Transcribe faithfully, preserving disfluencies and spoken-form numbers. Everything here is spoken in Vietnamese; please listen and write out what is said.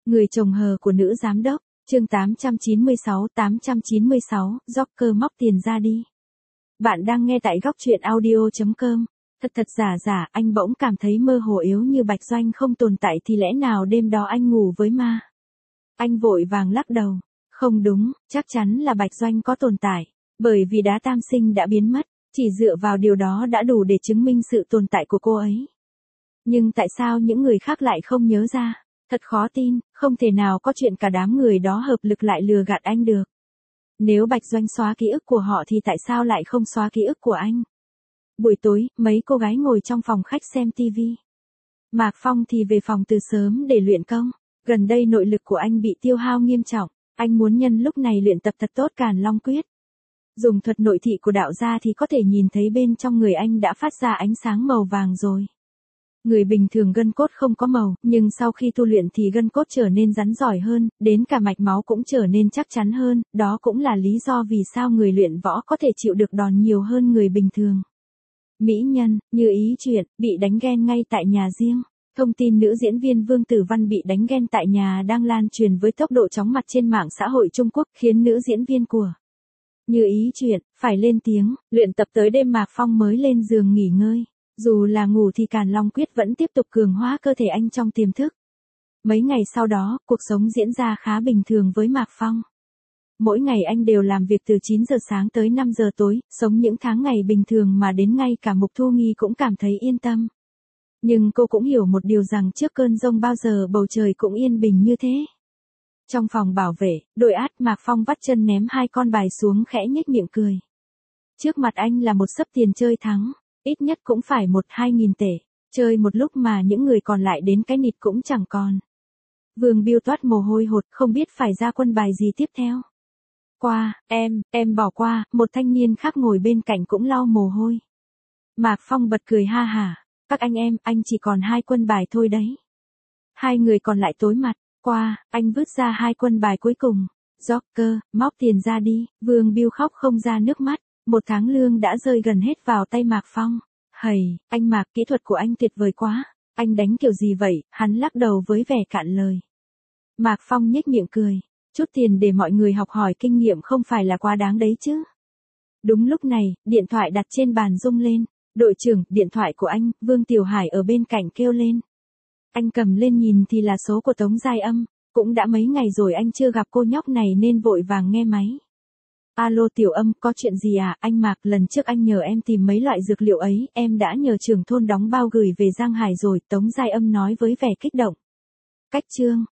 Người chồng hờ của nữ giám đốc, chương tám trăm chín mươi sáu, tám trăm chín mươi sáu, Joker móc tiền ra đi. Bạn đang nghe tại góc truyện audio chấm com. Thật thật giả giả, anh bỗng cảm thấy mơ hồ yếu như Bạch Doanh không tồn tại thì lẽ nào đêm đó anh ngủ với ma? Anh vội vàng lắc đầu. Không đúng, chắc chắn là Bạch Doanh có tồn tại. Bởi vì đá tam sinh đã biến mất, chỉ dựa vào điều đó đã đủ để chứng minh sự tồn tại của cô ấy. Nhưng tại sao những người khác lại không nhớ ra? Thật khó tin, không thể nào có chuyện cả đám người đó hợp lực lại lừa gạt anh được. Nếu Bạch Doanh xóa ký ức của họ thì tại sao lại không xóa ký ức của anh? Buổi tối, mấy cô gái ngồi trong phòng khách xem tivi. Mạc Phong thì về phòng từ sớm để luyện công. Gần đây nội lực của anh bị tiêu hao nghiêm trọng, anh muốn nhân lúc này luyện tập thật tốt Càn Long Quyết. Dùng thuật nội thị của đạo gia thì có thể nhìn thấy bên trong người anh đã phát ra ánh sáng màu vàng rồi. Người bình thường gân cốt không có màu, nhưng sau khi tu luyện thì gân cốt trở nên rắn giỏi hơn, đến cả mạch máu cũng trở nên chắc chắn hơn, đó cũng là lý do vì sao người luyện võ có thể chịu được đòn nhiều hơn người bình thường. Mỹ nhân, như ý chuyện, bị đánh ghen ngay tại nhà riêng. Thông tin nữ diễn viên Vương Tử Văn bị đánh ghen tại nhà đang lan truyền với tốc độ chóng mặt trên mạng xã hội Trung Quốc, khiến nữ diễn viên của Như ý chuyện phải lên tiếng, luyện tập tới đêm Mạc Phong mới lên giường nghỉ ngơi. Dù là ngủ thì Càn Long Quyết vẫn tiếp tục cường hóa cơ thể anh trong tiềm thức. Mấy ngày sau đó, cuộc sống diễn ra khá bình thường với Mạc Phong. Mỗi ngày anh đều làm việc từ chín giờ sáng tới năm giờ tối, sống những tháng ngày bình thường mà đến ngay cả Mục Thu Nghi cũng cảm thấy yên tâm. Nhưng cô cũng hiểu một điều rằng trước cơn giông bao giờ bầu trời cũng yên bình như thế. Trong phòng bảo vệ, đội át Mạc Phong vắt chân ném hai con bài xuống khẽ nhếch miệng cười. Trước mặt anh là một xấp tiền chơi thắng. Ít nhất cũng phải một hai nghìn tệ, chơi một lúc mà những người còn lại đến cái nịt cũng chẳng còn. Vương Biêu toát mồ hôi hột không biết phải ra quân bài gì tiếp theo. Qua, em, em bỏ qua, một thanh niên khác ngồi bên cạnh cũng lau mồ hôi. Mạc Phong bật cười ha hả, các anh em, anh chỉ còn hai quân bài thôi đấy. Hai người còn lại tối mặt, qua, anh vứt ra hai quân bài cuối cùng. Joker, móc tiền ra đi, Vương Biêu khóc không ra nước mắt. Một tháng lương đã rơi gần hết vào tay Mạc Phong. Hầy, anh Mạc, kỹ thuật của anh tuyệt vời quá. Anh đánh kiểu gì vậy? Hắn lắc đầu với vẻ cạn lời. Mạc Phong nhếch miệng cười. Chút tiền để mọi người học hỏi kinh nghiệm không phải là quá đáng đấy chứ. Đúng lúc này, điện thoại đặt trên bàn rung lên. Đội trưởng, điện thoại của anh, Vương Tiểu Hải ở bên cạnh kêu lên. Anh cầm lên nhìn thì là số của Tống Giai Âm. Cũng đã mấy ngày rồi anh chưa gặp cô nhóc này nên vội vàng nghe máy. Alo Tiểu Âm, có chuyện gì à? Anh Mạc, lần trước anh nhờ em tìm mấy loại dược liệu ấy, em đã nhờ trưởng thôn đóng bao gửi về Giang Hải rồi, Tống Giai Âm nói với vẻ kích động. Cách chương,